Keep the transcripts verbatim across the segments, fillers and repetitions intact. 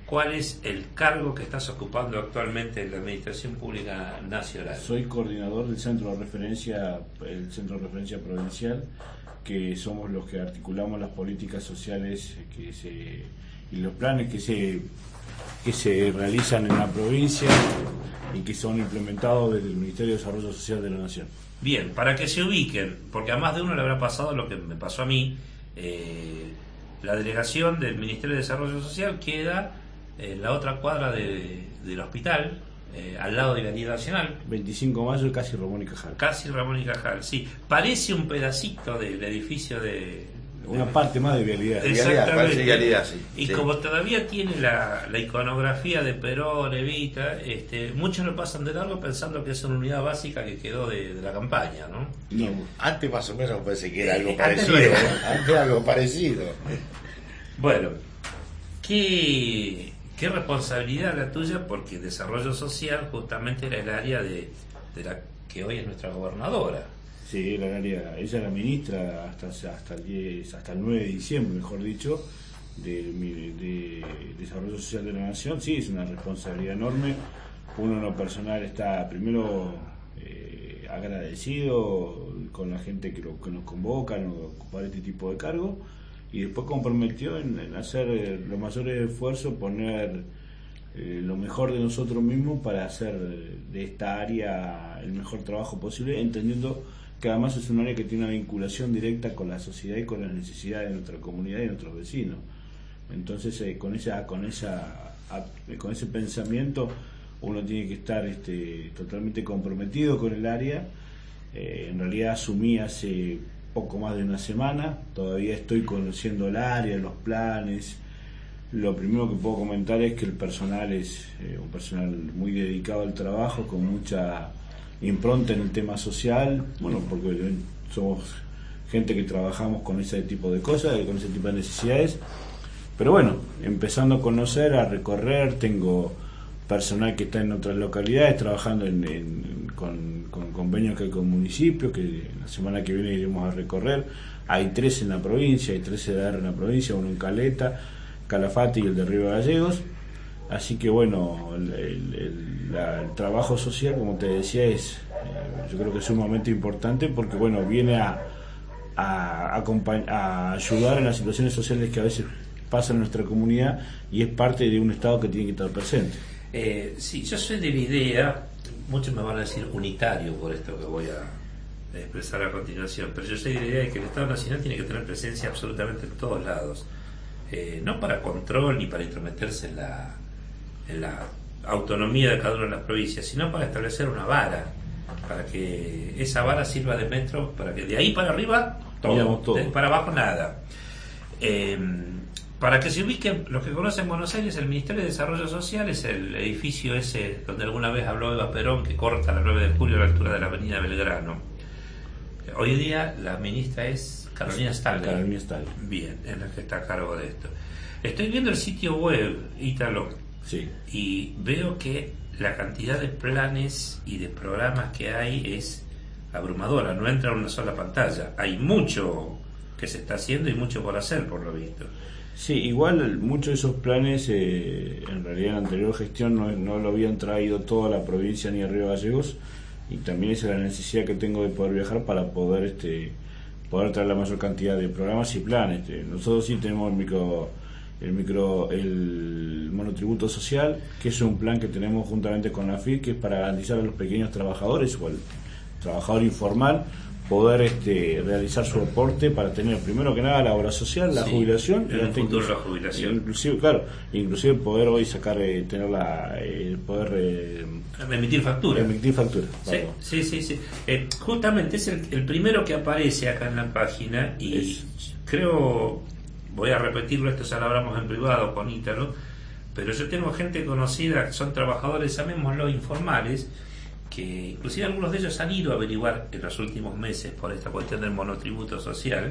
¿cuál es el cargo que estás ocupando actualmente en la Administración Pública Nacional? Soy coordinador del Centro de Referencia, el Centro de Referencia Provincial, que somos los que articulamos las políticas sociales que se, y los planes que se, que se realizan en la provincia y que son implementados desde el Ministerio de Desarrollo Social de la Nación. Bien, para que se ubiquen, porque a más de uno le habrá pasado lo que me pasó a mí, eh, la delegación del Ministerio de Desarrollo Social queda en la otra cuadra de, del hospital, eh, al lado de la Galería Nacional. veinticinco de mayo, casi Ramón y Cajal. Casi Ramón y Cajal, sí. Parece un pedacito del edificio de... Una de, parte más de vialidad. Exactamente. Parece vialidad, sí. Y sí. como todavía tiene la, la iconografía de Perón, Evita, este, muchos lo pasan de largo pensando que es una unidad básica que quedó de, de la campaña, ¿no? No, antes más o menos parece que era algo Eh, parecido. antes, Antes algo parecido. Bueno, ¿qué, qué responsabilidad la tuya? Porque desarrollo social justamente era el área de, de la que hoy es nuestra gobernadora. Sí, era el área, ella era ministra hasta, hasta, el diez, hasta el nueve de diciembre, mejor dicho, de, de, de Desarrollo Social de la Nación. Sí, es una responsabilidad enorme. Uno en lo personal está primero eh, agradecido con la gente que, lo, que nos convoca a ocupar este tipo de cargo, y después comprometió en, en hacer eh, los mayores esfuerzos, poner eh, lo mejor de nosotros mismos para hacer de esta área el mejor trabajo posible, entendiendo que además es un área que tiene una vinculación directa con la sociedad y con las necesidades de nuestra comunidad y de nuestros vecinos. Entonces eh, con esa con esa a, con ese pensamiento uno tiene que estar este, totalmente comprometido con el área. Eh, en realidad asumí hace poco más de una semana, todavía estoy conociendo el área, los planes. Lo primero que puedo comentar es que el personal es eh, un personal muy dedicado al trabajo, con mucha impronta en el tema social, bueno, porque somos gente que trabajamos con ese tipo de cosas, con ese tipo de necesidades, pero bueno, empezando a conocer, a recorrer, tengo personal que está en otras localidades trabajando en, en, con, con convenios que hay con municipios, que la semana que viene iremos a recorrer. Hay tres en la provincia, hay tres C D R en la provincia, uno en Caleta, Calafate y el de Río Gallegos. Así que bueno, el, el, el, la, el trabajo social, como te decía, es eh, yo creo que es sumamente importante, porque bueno, viene a, a, a, a ayudar en las situaciones sociales que a veces pasan en nuestra comunidad, y es parte de un Estado que tiene que estar presente. Eh, sí, yo soy de la idea, muchos me van a decir unitario por esto que voy a expresar a continuación, pero yo soy de la idea de que el Estado Nacional tiene que tener presencia absolutamente en todos lados, eh, no para control ni para intrometerse en la, en la autonomía de cada una de las provincias, sino para establecer una vara, para que esa vara sirva de metro, para que de ahí para arriba todo, todo. De, para abajo nada. Eh, Para que se ubiquen, los que conocen Buenos Aires, el Ministerio de Desarrollo Social es el edificio ese donde alguna vez habló Eva Perón, que corta la nueve de julio a la altura de la avenida Belgrano. Hoy día la ministra es Carolina Stalin. Carolina Stalin. Bien, es la que está a cargo de esto. Estoy viendo el sitio web, Ítalo, sí, y veo que la cantidad de planes y de programas que hay es abrumadora, no entra en una sola pantalla. Hay mucho que se está haciendo y mucho por hacer, por lo visto. Sí, igual muchos de esos planes eh, en realidad en la anterior gestión no, no lo habían traído toda la provincia ni a Río Gallegos, y también esa es la necesidad que tengo de poder viajar para poder este poder traer la mayor cantidad de programas y planes. Este, nosotros sí tenemos el micro el micro el monotributo social, que es un plan que tenemos juntamente con la F I C, que es para garantizar a los pequeños trabajadores o al trabajador informal poder este, realizar su aporte para tener primero que nada la obra social, la sí, jubilación, en el futuro la jubilación, inclusive claro, inclusive poder hoy sacar eh, tener la eh, poder eh, emitir factura, emitir factura. Sí, sí, sí, sí. Eh, justamente es el, el primero que aparece acá en la página, y es. creo, voy a repetirlo, esto ya lo hablamos en privado con Ítalo, pero yo tengo gente conocida que son trabajadores, llamémoslo informales, que inclusive algunos de ellos han ido a averiguar en los últimos meses por esta cuestión del monotributo social,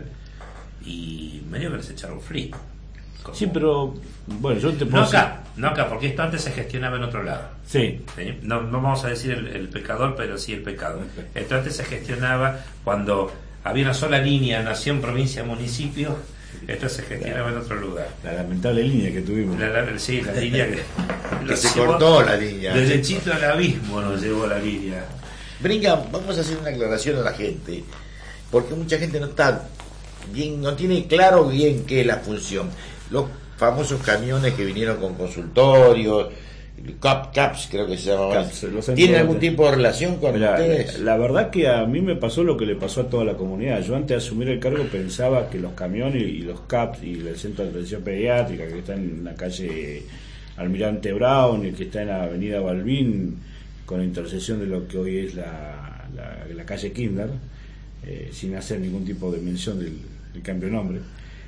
y medio que les echaron frío. Como... Sí, pero bueno, yo te puedo no acá, decir... no acá, porque esto antes se gestionaba en otro lado. Sí. ¿Sí? No, no vamos a decir el, el pecador, pero sí el pecado. Esto antes se gestionaba cuando había una sola línea, nación, provincia, municipio, Esto se gestionaba en otro lugar. La lamentable línea que tuvimos. La, la, sí, la línea que, que se cortó la línea. Derechito al abismo nos llevó la línea. Brinca, vamos a hacer una aclaración a la gente, porque mucha gente no está bien, no tiene claro bien qué es la función. Los famosos camiones que vinieron con consultorios, Cap, CAPS creo que se llama. ¿Tiene algún tipo de relación con Mirá, ustedes? La, la verdad que a mí me pasó lo que le pasó a toda la comunidad. Yo antes de asumir el cargo pensaba que los camiones y los CAPS y el centro de atención pediátrica que está en la calle Almirante Brown y que está en la avenida Balbín con la intersección de lo que hoy es la, la, la calle Kindler, eh, sin hacer ningún tipo de mención del, del cambio de nombre,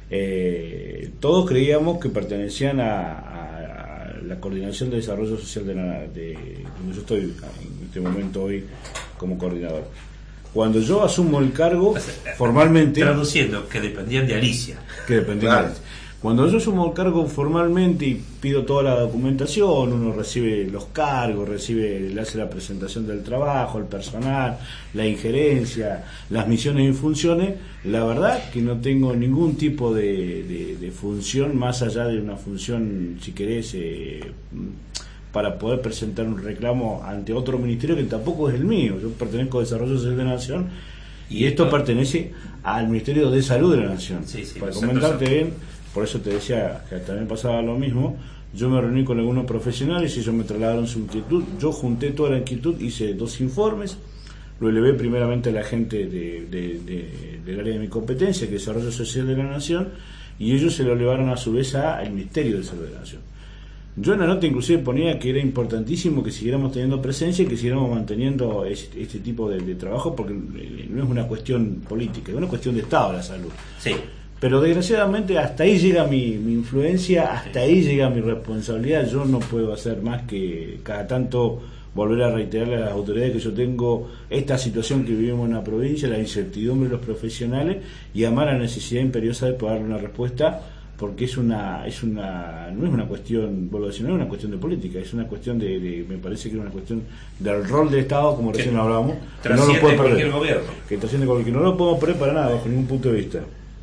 eh, todos creíamos que pertenecían a, a la Coordinación de Desarrollo Social de, la, de donde yo estoy en este momento hoy como coordinador. Cuando yo asumo el cargo, o sea, formalmente... Traduciendo, que dependían de Alicia. Que dependían claro. de Alicia. Cuando yo asumo el cargo formalmente y pido toda la documentación, uno recibe los cargos, recibe, le hace la presentación del trabajo, el personal, la injerencia, las misiones y funciones, la verdad que no tengo ningún tipo de, de, de función más allá de una función, si querés, eh, para poder presentar un reclamo ante otro ministerio que tampoco es el mío. Yo pertenezco a Desarrollo Social de la Nación y, y esto, esto pertenece al Ministerio de Salud de la Nación. Sí, sí, para comentarte bien. Por eso te decía que también pasaba lo mismo. Yo me reuní con algunos profesionales y ellos me trasladaron su inquietud. Yo junté toda la inquietud, hice dos informes, lo elevé primeramente a la gente de, de, de, del área de mi competencia, que es Desarrollo Social de la Nación, y ellos se lo elevaron a su vez al Ministerio de Salud de la Nación. Yo en la nota inclusive ponía que era importantísimo que siguiéramos teniendo presencia y que siguiéramos manteniendo este, este tipo de, de trabajo, porque no es una cuestión política, es una cuestión de Estado la salud. Sí. Pero desgraciadamente hasta ahí llega mi, mi influencia, hasta ahí llega mi responsabilidad. Yo no puedo hacer más que cada tanto volver a reiterarle a las autoridades que yo tengo esta situación que vivimos en la provincia, la incertidumbre de los profesionales y además la necesidad imperiosa de poder darle una respuesta, porque es una, es una, no es una cuestión, vuelvo a decir, no es una cuestión de política, es una cuestión de, de me parece que es una cuestión del rol del Estado, como recién hablábamos, que no lo puede cualquier gobierno, que trasciende cualquier, no lo podemos poner para nada bajo ningún punto de vista.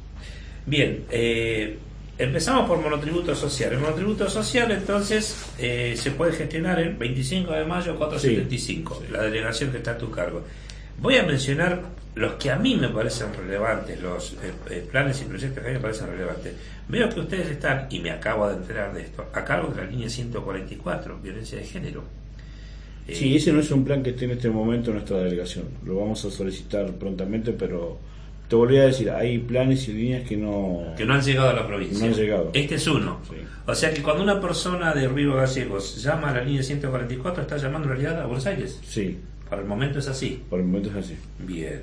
Bien, eh, empezamos por monotributo social. El monotributo social, entonces, eh, se puede gestionar el veinticinco de mayo cuatrocientos setenta y cinco, sí, la delegación que está a tu cargo. Voy a mencionar los que a mí me parecen relevantes, los eh, eh, planes y proyectos que a mí me parecen relevantes. Veo que ustedes están, y me acabo de enterar de esto, a cargo de la línea ciento cuarenta y cuatro, violencia de género. Eh, sí, ese no es un plan que esté en este momento en nuestra delegación. Lo vamos a solicitar prontamente, pero... Te volví a decir, hay planes y líneas que no... Que no han llegado a la provincia. No han llegado. Este es uno. Sí. O sea que cuando una persona de Río Gallegos llama a la línea ciento cuarenta y cuatro, está llamando en realidad a Buenos Aires. Sí. Para el momento es así. Por el momento es así. Bien.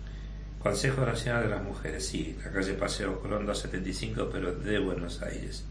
Consejo Nacional de las Mujeres, sí. La calle Paseo Colón doscientos setenta y cinco, pero de Buenos Aires.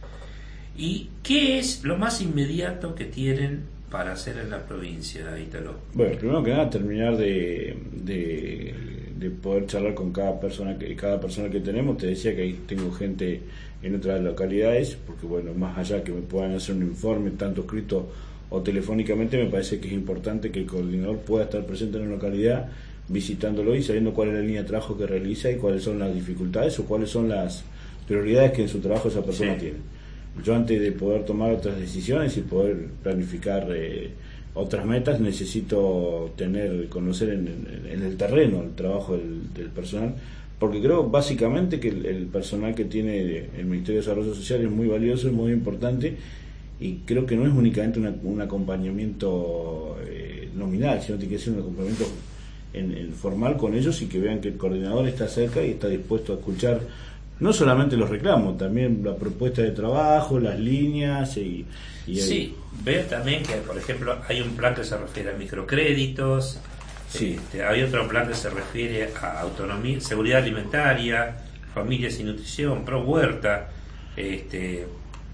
¿Y qué es lo más inmediato que tienen para hacer en la provincia, Ítalo? Bueno, primero que nada, terminar de... de... de poder charlar con cada persona que cada persona que tenemos. Te decía que ahí tengo gente en otras localidades, porque bueno, más allá que me puedan hacer un informe tanto escrito o telefónicamente, me parece que es importante que el coordinador pueda estar presente en la localidad, visitándolo y sabiendo cuál es la línea de trabajo que realiza y cuáles son las dificultades o cuáles son las prioridades que en su trabajo esa persona sí. tiene. Yo, antes de poder tomar otras decisiones y poder planificar eh, otras metas, necesito tener, conocer en, en, en el terreno el trabajo del, del personal, porque creo básicamente que el, el personal que tiene el Ministerio de Desarrollo Social es muy valioso, es muy importante, y creo que no es únicamente una, un acompañamiento eh, nominal, sino que tiene que ser un acompañamiento en, en formal con ellos, y que vean que el coordinador está cerca y está dispuesto a escuchar no solamente los reclamos, también la propuesta de trabajo, las líneas y... y sí, veo también que, por ejemplo, hay un plan que se refiere a microcréditos, sí. este, hay otro plan que se refiere a autonomía, seguridad alimentaria, familias y nutrición, pro huerta, este...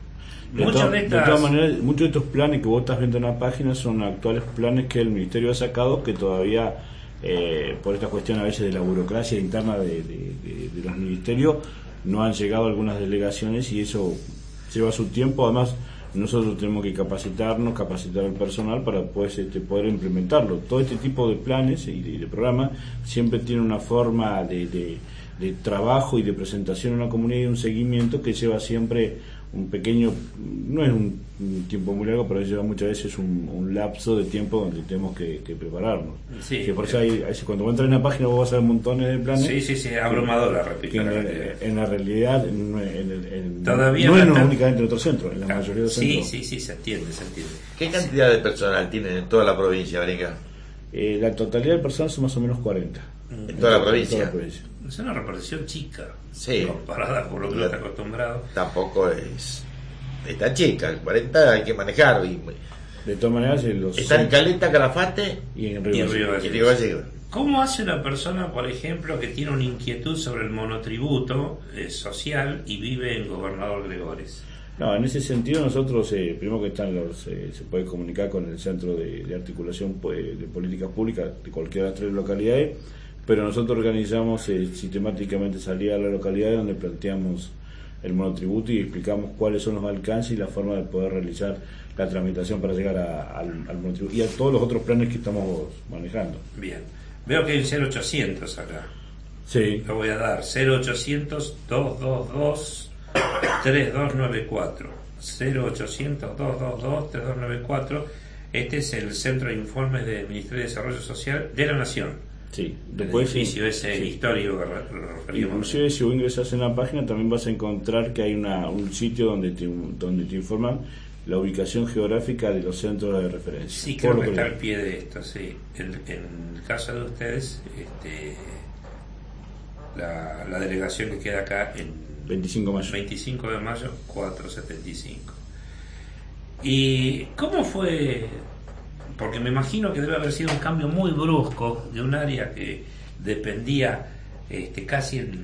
De, muchas to- de, estas... de todas maneras, muchos de estos planes que vos estás viendo en la página son actuales planes que el Ministerio ha sacado, que todavía, eh, por esta cuestión a veces de la burocracia interna de, de, de, de los ministerios, no han llegado a algunas delegaciones, y eso lleva su tiempo. Además, nosotros tenemos que capacitarnos, capacitar al personal para pues, este, poder implementarlo. Todo este tipo de planes y de, de programas siempre tiene una forma de, de, de trabajo y de presentación a una comunidad y un seguimiento que lleva siempre un pequeño, no es un, un tiempo muy largo, pero lleva muchas veces un, un lapso de tiempo donde tenemos que, que prepararnos. Sí, que por eso hay, hay, cuando vos entras en una página vos vas a ver montones de planes. Sí, sí, sí, abrumadora, repito. Que en, la, en la realidad en, en, en, Todavía no es tan... únicamente en otro centro, en la mayoría de los sí, centros. Sí, sí, se entiende, se entiende. ¿Qué cantidad de personal tienen en toda la provincia, Marica? Eh, la totalidad del personal son más o menos cuarenta. ¿En toda la provincia? En toda la provincia. Es una repartición chica, sí, comparada con lo que uno está acostumbrado. Tampoco es... Está chica, el cuarenta hay que manejar. Y... De todas maneras, los está en Caleta, Calafate y en Río Gallegos. ¿Cómo hace una persona, por ejemplo, que tiene una inquietud sobre el monotributo eh, social y vive en Gobernador Gregores? No, en ese sentido nosotros, eh, primero que están los, eh, se puede comunicar con el Centro de, de Articulación pues, de Políticas Públicas de cualquiera de las tres localidades, pero nosotros organizamos eh, sistemáticamente salida a la localidad donde planteamos el monotributo y explicamos cuáles son los alcances y la forma de poder realizar la tramitación para llegar a, al, al monotributo y a todos los otros planes que estamos manejando. Bien, veo que hay un cero ochocientos acá. Sí. Lo voy a dar, cero ochocientos, dos dos dos, tres dos nueve cuatro. cero ochocientos, dos dos dos, tres dos nueve cuatro. Este es el Centro de Informes del Ministerio de Desarrollo Social de la Nación. Sí, después el edificio ese sí. histórico. Inclusive si vos ingresas en la página también vas a encontrar que hay una, un sitio donde te, donde te informan la ubicación geográfica de los centros de referencia. Sí, creo que está al pie de esto, sí. En, en el caso de ustedes, este, la, la delegación que queda acá en veinticinco de mayo. veinticinco de mayo, cuatrocientos setenta y cinco. ¿Y cómo fue? Porque me imagino que debe haber sido un cambio muy brusco de un área que dependía este, casi en,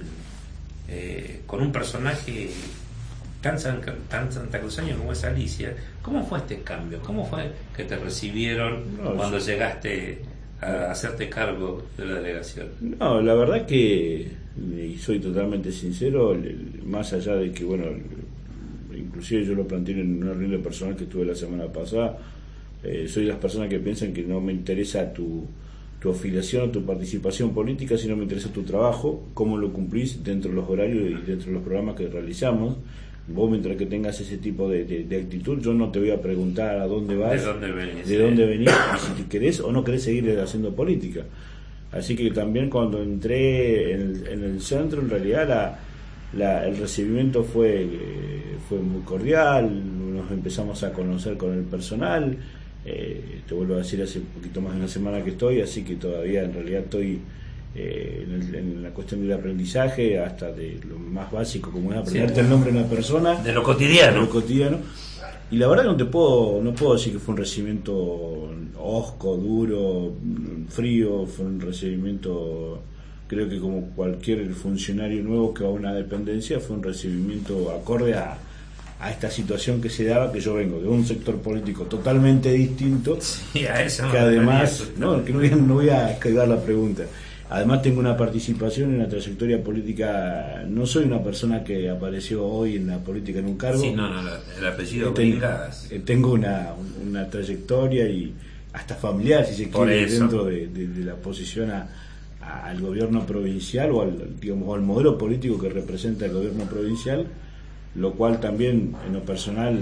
eh, con un personaje tan, tan santacruceño como es Alicia. ¿Cómo fue este cambio? ¿Cómo fue que te recibieron no, cuando yo... llegaste a hacerte cargo de la delegación? No, la verdad que, y soy totalmente sincero, más allá de que, bueno, inclusive yo lo planteé en una reunión personal que tuve la semana pasada, Eh, soy de las personas que piensan que no me interesa tu, tu afiliación o tu participación política, sino me interesa tu trabajo, cómo lo cumplís dentro de los horarios y dentro de los programas que realizamos. Vos, mientras que tengas ese tipo de, de, de actitud, yo no te voy a preguntar a dónde vas, de dónde venís, de dónde venís y si te querés o no querés seguir haciendo política. Así que también cuando entré en el, en el centro, en realidad la, la, el recibimiento fue, eh, fue muy cordial, nos empezamos a conocer con el personal. Eh, te vuelvo a decir, hace un poquito más de una semana que estoy, así que todavía en realidad estoy eh, en, el, en la cuestión del aprendizaje, hasta de lo más básico como es aprenderte sí, el nombre de una persona, de lo cotidiano, de lo cotidiano. Y la verdad no te puedo no puedo decir que fue un recibimiento hosco, duro, frío, fue un recibimiento, creo que como cualquier funcionario nuevo que va a una dependencia, fue un recibimiento acorde a a esta situación que se daba, que yo vengo de un sector político totalmente distinto, sí, a eso que además, no, que no voy, a, no voy a quedar la pregunta, además tengo una participación en una trayectoria política, no soy una persona que apareció hoy en la política en un cargo, sí, no, no, el apellido tengo, tengo una, una trayectoria y hasta familiar, si se quiere, dentro de, de, de la posición a, a, al gobierno provincial o al, digamos, o al modelo político que representa el gobierno provincial, lo cual también en lo personal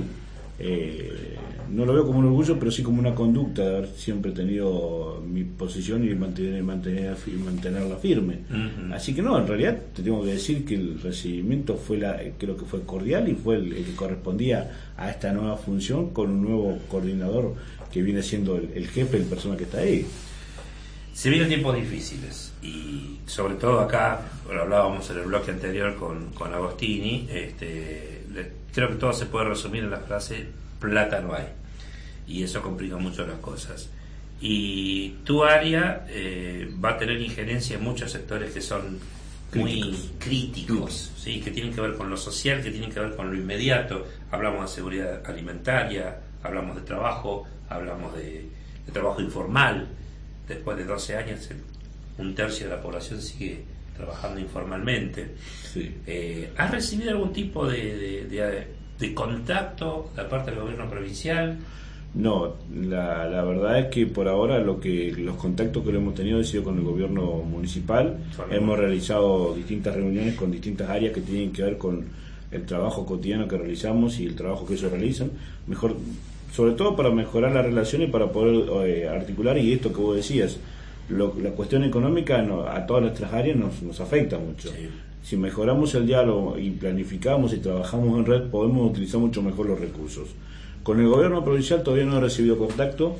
eh, no lo veo como un orgullo, pero sí como una conducta de haber siempre tenido mi posición y mantener, mantener, mantenerla firme. Uh-huh. Así que no, en realidad te tengo que decir que el recibimiento fue la, creo que fue cordial y fue el, el que correspondía a esta nueva función, con un nuevo coordinador que viene siendo el, el jefe, el persona que está ahí. Se vienen tiempos difíciles y sobre todo acá, lo hablábamos en el bloque anterior con, con Agostini, este, creo que todo se puede resumir en la frase plata no hay, y eso complica mucho las cosas. Y tu área eh, va a tener injerencia en muchos sectores que son muy críticos, críticos ¿sí? Que tienen que ver con lo social, que tienen que ver con lo inmediato. Hablamos de seguridad alimentaria, hablamos de trabajo, hablamos de, de trabajo informal. Después de doce años, un tercio de la población sigue trabajando informalmente. Sí. Eh, ¿Has recibido algún tipo de, de, de, de contacto de parte del gobierno provincial? No, la, la verdad es que por ahora lo que los contactos que lo hemos tenido han sido con el gobierno municipal. Bueno. Hemos realizado distintas reuniones con distintas áreas que tienen que ver con el trabajo cotidiano que realizamos y el trabajo que ellos realizan, mejor, sobre todo para mejorar las relaciones, para poder eh, articular, y esto que vos decías, lo, la cuestión económica no, a todas nuestras áreas nos, nos afecta mucho. Sí. Si mejoramos el diálogo y planificamos y trabajamos en red, podemos utilizar mucho mejor los recursos. Con el gobierno provincial todavía no he recibido contacto,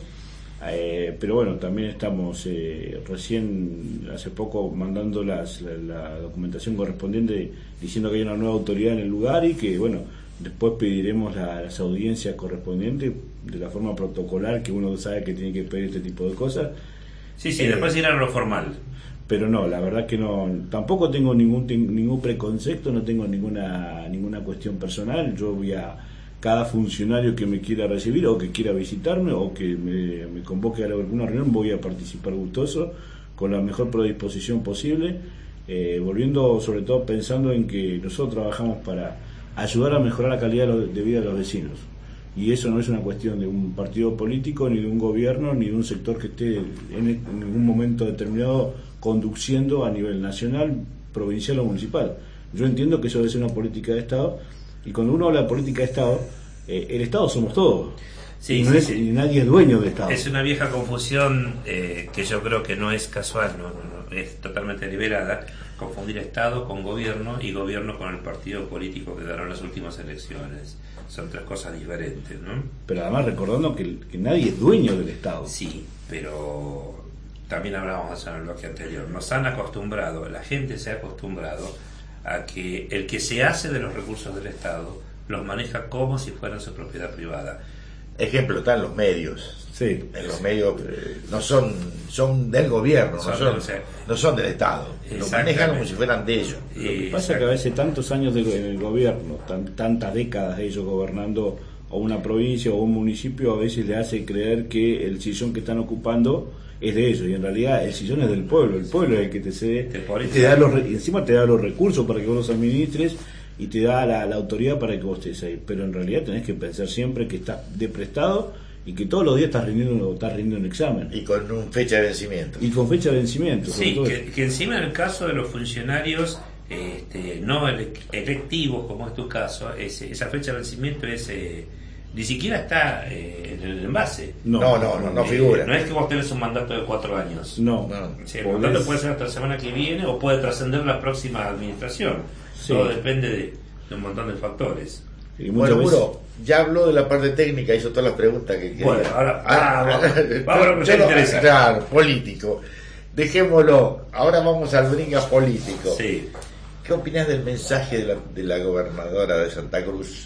eh, pero bueno, también estamos eh, recién hace poco mandando las, la, la documentación correspondiente diciendo que hay una nueva autoridad en el lugar y que bueno, después pediremos la, las audiencias correspondientes de la forma protocolar que uno sabe que tiene que pedir este tipo de cosas. Sí, sí, eh, después irá a lo formal. Pero no, la verdad que no, tampoco tengo ningún ningún preconcepto, no tengo ninguna ninguna cuestión personal. Yo voy a cada funcionario que me quiera recibir o que quiera visitarme o que me, me convoque a alguna reunión, voy a participar gustoso, con la mejor predisposición posible, eh, volviendo sobre todo pensando en que nosotros trabajamos para ayudar a mejorar la calidad de vida de los vecinos. Y eso no es una cuestión de un partido político, ni de un gobierno, ni de un sector que esté en, en ningún momento determinado conduciendo a nivel nacional, provincial o municipal. Yo entiendo que eso debe ser una política de Estado. Y cuando uno habla de política de Estado, eh, el Estado somos todos. Sí, y, no sí, es, sí. y nadie es dueño del Estado. Es una vieja confusión eh, que yo creo que no es casual, no, no, no, es totalmente deliberada, confundir Estado con gobierno y gobierno con el partido político que ganó las últimas elecciones. Son tres cosas diferentes, ¿no? Pero además recordando que, que nadie es dueño del Estado. Sí, pero también hablábamos en el bloque anterior. Nos han acostumbrado, la gente se ha acostumbrado a que el que se hace de los recursos del Estado los maneja como si fueran su propiedad privada. Ejemplo, están los medios. Sí. En los medios no son son del gobierno, son no, son, del, o sea, no son del Estado. Lo manejan como si fueran de ellos. Lo que pasa es que a veces tantos años de, en el gobierno, tan, tantas décadas de ellos gobernando o una provincia o un municipio, a veces le hace creer que el sillón que están ocupando es de ellos, y en realidad el sillón es del pueblo, el pueblo es el que te cede, y te da los, y encima te da los recursos para que vos los administres y te da la, la autoridad para que vos estés ahí, pero en realidad tenés que pensar siempre que estás de prestado y que todos los días estás rindiendo, estás rindiendo un examen. Y con un fecha de vencimiento. Y con fecha de vencimiento. Sí, que, que encima en el caso de los funcionarios este, no electivos, como es tu caso, ese, esa fecha de vencimiento es... Eh, ni siquiera está eh, en el envase. No, no, no, no, no figura. Eh, no es que vos tenés un mandato de cuatro años. No, no. Sí, el mandato puede ser hasta la semana que viene o puede trascender la próxima administración. Sí. Todo depende de, de un montón de factores. Y bueno, veces... Muro, ya habló de la parte técnica, hizo todas las preguntas que quería. Bueno, ahora, ah, vamos, vamos a lo que te interesa. Claro, político. Dejémoslo. Ahora vamos al brinca político. Sí. ¿Qué opinas del mensaje de la, de la gobernadora de Santa Cruz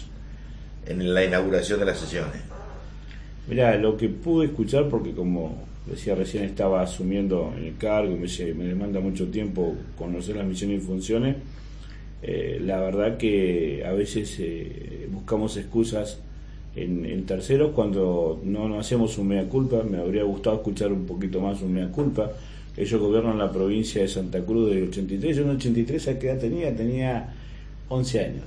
en la inauguración de las sesiones? Mirá, lo que pude escuchar, porque como decía recién estaba asumiendo el cargo, me, me demanda mucho tiempo conocer las misiones y funciones, eh, la verdad que a veces eh, buscamos excusas en, en terceros cuando no nos hacemos un mea culpa. Me habría gustado escuchar un poquito más un mea culpa. Ellos gobiernan la provincia de Santa Cruz del ochenta y tres, yo en el ochenta y tres, ¿a qué edad tenía? Tenía once años.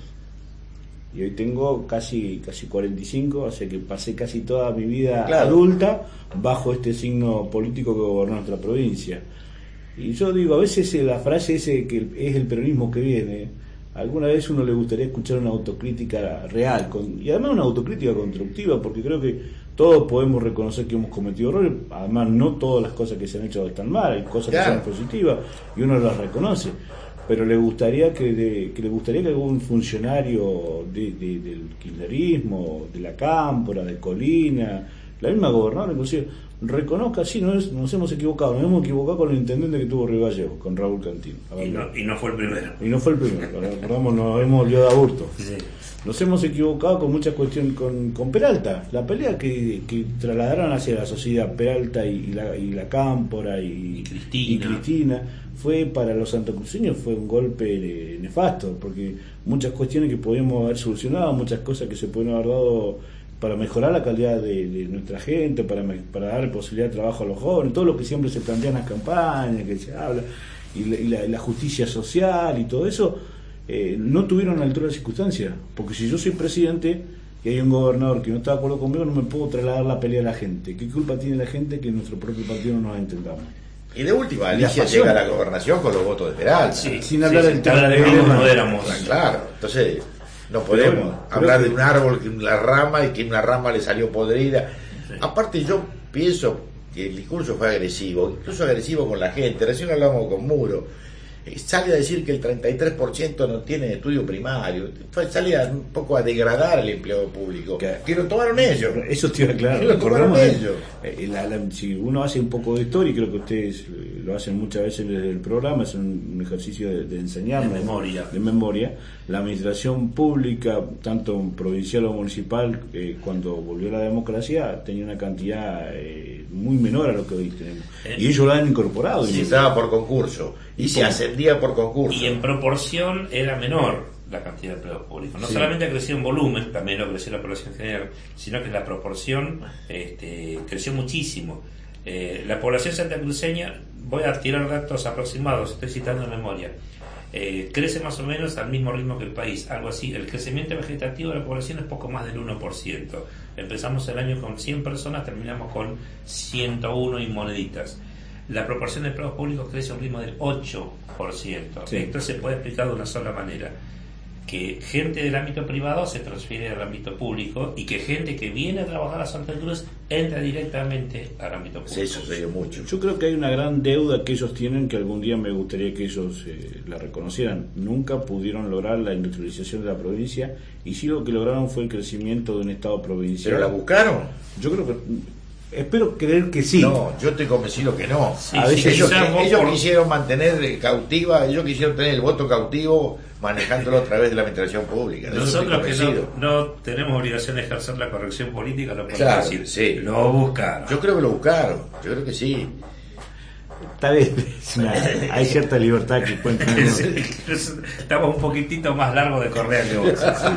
Y hoy tengo casi casi cuarenta y cinco, o sea que pasé casi toda mi vida claro. adulta bajo este signo político que gobernó nuestra provincia. Y yo digo, a veces la frase ese que es el peronismo que viene, alguna vez uno le gustaría escuchar una autocrítica real, con, y además una autocrítica constructiva, porque creo que todos podemos reconocer que hemos cometido errores, además no todas las cosas que se han hecho están mal, hay cosas claro. que son positivas y uno las reconoce. Pero le gustaría que, de, que le gustaría que algún funcionario de, de, del kirchnerismo, de la Cámpora, de Colina, la misma gobernadora inclusive, reconozca, sí, nos, nos hemos equivocado, nos hemos equivocado con el intendente que tuvo Río Gallegos, con Raúl Cantín. Y no, y no fue el primero. Y no fue el primero, recordamos, nos hemos olvidado de Aburto. Sí. Nos hemos equivocado con muchas cuestiones, con, con Peralta, la pelea que, que trasladaron hacia la sociedad Peralta y, y, la, y la Cámpora y, y Cristina. y Cristina fue para los santacruceños fue un golpe nefasto, porque muchas cuestiones que podíamos haber solucionado, muchas cosas que se pueden haber dado para mejorar la calidad de, de nuestra gente, para, para dar posibilidad de trabajo a los jóvenes, todo lo que siempre se plantea en las campañas, que se habla, y la, y la, la justicia social y todo eso, eh, no tuvieron la altura de circunstancias, porque si yo soy presidente, y hay un gobernador que no está de acuerdo conmigo, no me puedo trasladar la pelea a la gente. ¿Qué culpa tiene la gente que nuestro propio partido no nos entendamos? Y de última, Alicia llega a la gobernación con los votos de Peralta. Sí, sin hablar sí, del sí, tema de de no éramos. Claro, entonces no podemos bueno, hablar que... de un árbol que una rama y que una rama le salió podrida. Sí. Aparte yo pienso que el discurso fue agresivo, incluso agresivo con la gente. Recién hablamos con Muro. Sale a decir que el treinta y tres por ciento no tiene estudio primario. Fue, sale a, un poco a degradar el empleo público. Que, que lo tomaron ellos. Eso estoy claro. Lo tomaron ellos. Eh, la, la, si uno hace un poco de historia, y creo que ustedes lo hacen muchas veces desde el programa, es un, un ejercicio de, de enseñar. De memoria. De memoria. La administración pública, tanto provincial o municipal, eh, cuando volvió la democracia, tenía una cantidad eh, muy menor a lo que hoy tenemos. Eh, y ellos lo han incorporado. Y se estaba por concurso. Y, y se ascendía por concurso. Y en proporción era menor la cantidad de empleos públicos. No sí. solamente ha crecido en volumen, también lo creció la población general, sino que la proporción este, creció muchísimo. Eh, la población santacruceña, voy a tirar datos aproximados, estoy citando en memoria, eh, crece más o menos al mismo ritmo que el país, algo así. El crecimiento vegetativo de la población es poco más del uno por ciento. Empezamos el año con cien personas, terminamos con ciento uno y moneditas. La proporción de empleos públicos crece a un ritmo del ocho por ciento. Sí. Esto se puede explicar de una sola manera: que gente del ámbito privado se transfiere al ámbito público y que gente que viene a trabajar a Santa Cruz entra directamente al ámbito público. Sí, eso se dio mucho. Yo creo que hay una gran deuda que ellos tienen, que algún día me gustaría que ellos eh, la reconocieran. Nunca pudieron lograr la industrialización de la provincia, y sí lo que lograron fue el crecimiento de un estado provincial. ¿Pero la buscaron? Yo creo que... Espero creer que sí. No, yo estoy convencido que no. Sí, a veces ellos, que, ellos por... quisieron mantener cautiva, ellos quisieron tener el voto cautivo manejándolo a través de la administración pública. Nosotros que no, no tenemos obligación de ejercer la corrección política, lo podemos claro, decir. Sí. Lo buscaron. Yo creo que lo buscaron. Yo creo que sí. Tal vez una, hay cierta libertad que pueden tener. Estamos un poquitito más largos de correa que vos. Sí.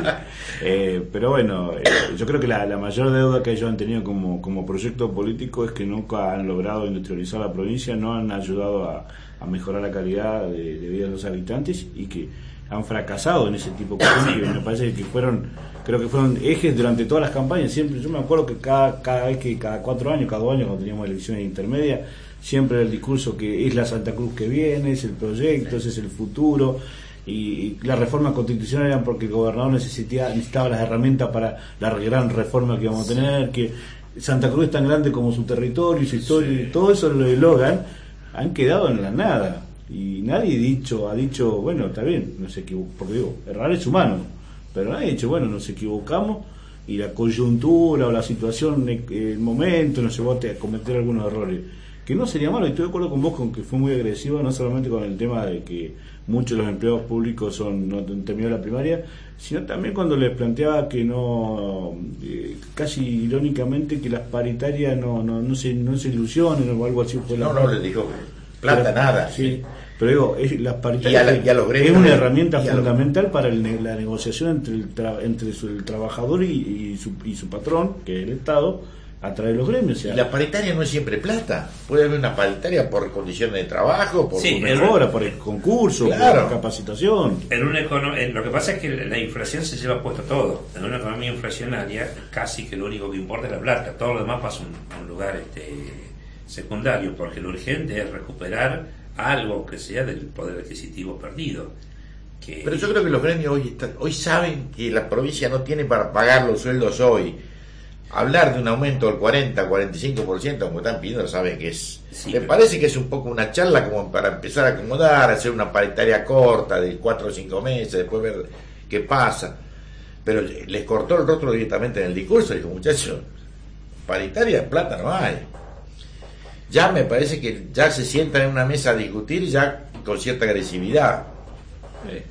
Eh, pero bueno, eh, yo creo que la, la mayor deuda que ellos han tenido como, como proyecto político es que nunca han logrado industrializar la provincia, no han ayudado a, a mejorar la calidad de, de vida de los habitantes, y que han fracasado en ese tipo de cosas. Me parece que fueron, creo que fueron ejes durante todas las campañas. Siempre, yo me acuerdo que cada, cada vez que cada cuatro años, cada dos años, cuando teníamos elecciones intermedias, siempre el discurso que es la Santa Cruz que viene, es el proyecto, ese es el futuro. Y la reforma constitucional era porque el gobernador necesitaba, necesitaba las herramientas para la gran reforma que íbamos a tener, que Santa Cruz es tan grande como su territorio y su historia, sí. Y todo eso lo eslogan han quedado en la nada, y nadie dicho ha dicho, bueno, está bien, no se equivocó, porque digo, errar es humano, pero nadie ha dicho, bueno, nos equivocamos y la coyuntura o la situación, el momento nos llevó a cometer algunos errores, que no sería malo. Y estoy de acuerdo con vos con que fue muy agresivo, no solamente con el tema de que muchos de los empleados públicos son no terminó la primaria, sino también cuando les planteaba que no, eh, casi irónicamente, que las paritarias no no no se no se ilusionen o algo así. Fue no, la no, les dijo plata pero, nada. Sí, sí. Pero digo, es, las paritarias y a la, y a los es una herramienta fundamental para el, la negociación entre el, tra, entre su, el trabajador y, y, su, y su patrón, que es el Estado, a través de los gremios. O sea, y la paritaria no es siempre plata, puede haber una paritaria por condiciones de trabajo, por sí, mejora, por el concurso, claro. Por capacitación. En una econo- en, lo que pasa es que la inflación se lleva puesto todo. En una economía inflacionaria casi que lo único que importa es la plata, todo lo demás pasa a un, un lugar este secundario, porque lo urgente es recuperar algo que sea del poder adquisitivo perdido. Que... Pero yo creo que los gremios hoy están, hoy saben que la provincia no tiene para pagar los sueldos hoy. Hablar de un aumento del cuarenta, cuarenta y cinco por ciento como están pidiendo, saben que es... Sí, me pero... parece que es un poco una charla como para empezar a acomodar, hacer una paritaria corta de cuatro o cinco meses, después ver qué pasa. Pero les cortó el rostro directamente en el discurso, dijo, muchachos, paritaria plata no hay. Ya me parece que ya se sientan en una mesa a discutir ya con cierta agresividad. Eh,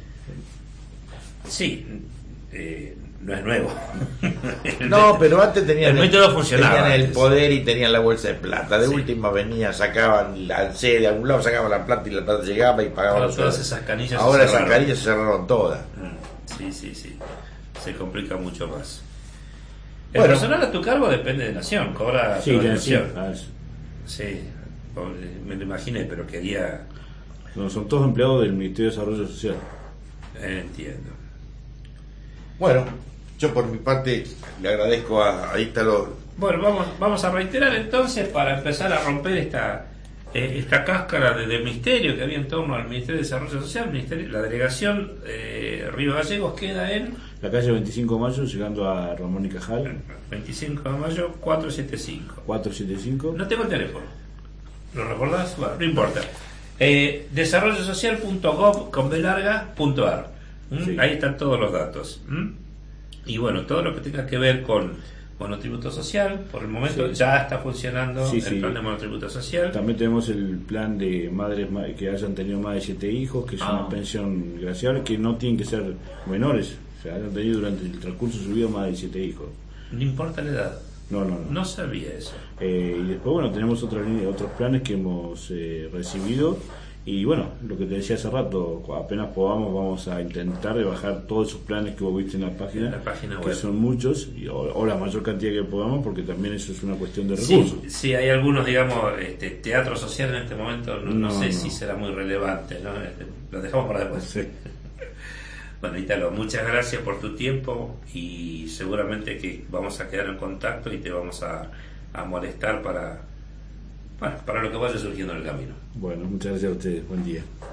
sí, eh, no es nuevo. No, pero antes tenían el, el, tenían el poder y tenían la bolsa de plata. De sí. Última venía, sacaban la sede de algún lado, sacaban la plata y la plata llegaba y pagaban los todas esas canillas. Ahora esas canillas se cerraron todas. Sí, sí, sí. Se complica mucho más. El bueno, personal a tu cargo depende de Nación, cobra sí, la Nación. Sí, me lo imaginé, pero quería... No, son todos empleados del Ministerio de Desarrollo Social. Entiendo. Bueno, Yo por mi parte le agradezco a, a Ítalo. Bueno, vamos, vamos a reiterar entonces para empezar a romper esta eh, esta cáscara de, de misterio que había en torno al Ministerio de Desarrollo Social. Ministerio, la delegación eh, Río Gallegos queda en la calle veinticinco de mayo, llegando a Ramón y Cajal. veinticinco de mayo, cuatrocientos setenta y cinco. cuatrocientos setenta y cinco. No tengo el teléfono. ¿Lo recordás? Bueno, no importa. Eh, desarrollo social punto gov con b larga punto ar. ¿Mm? Sí. Ahí están todos los datos. ¿Mm? Y bueno, todo lo que tenga que ver con monotributo social, por el momento sí. ya está funcionando sí, el sí. plan de monotributo social. También tenemos el plan de madres que hayan tenido más de siete hijos, que es ah. una pensión graciable, que no tienen que ser menores, o sea, hayan tenido durante el transcurso de su vida más de siete hijos. No importa la edad. No, no, no. No sabía eso. Eh, y después, bueno, tenemos otras otros planes que hemos eh, recibido. Y bueno, lo que te decía hace rato, apenas podamos vamos a intentar de bajar todos esos planes que vos viste en la página, en la página que web. Son muchos, y, o, o la mayor cantidad que podamos, porque también eso es una cuestión de recursos. Sí, sí, hay algunos, digamos, este, teatro social en este momento, no, no, no sé no. si será muy relevante, ¿no? Este, lo dejamos para después. Sí. Bueno, Ítalo, muchas gracias por tu tiempo y seguramente que vamos a quedar en contacto y te vamos a, a molestar para... Bueno, para lo que vaya surgiendo en el camino. Bueno, muchas gracias a ustedes. Buen día.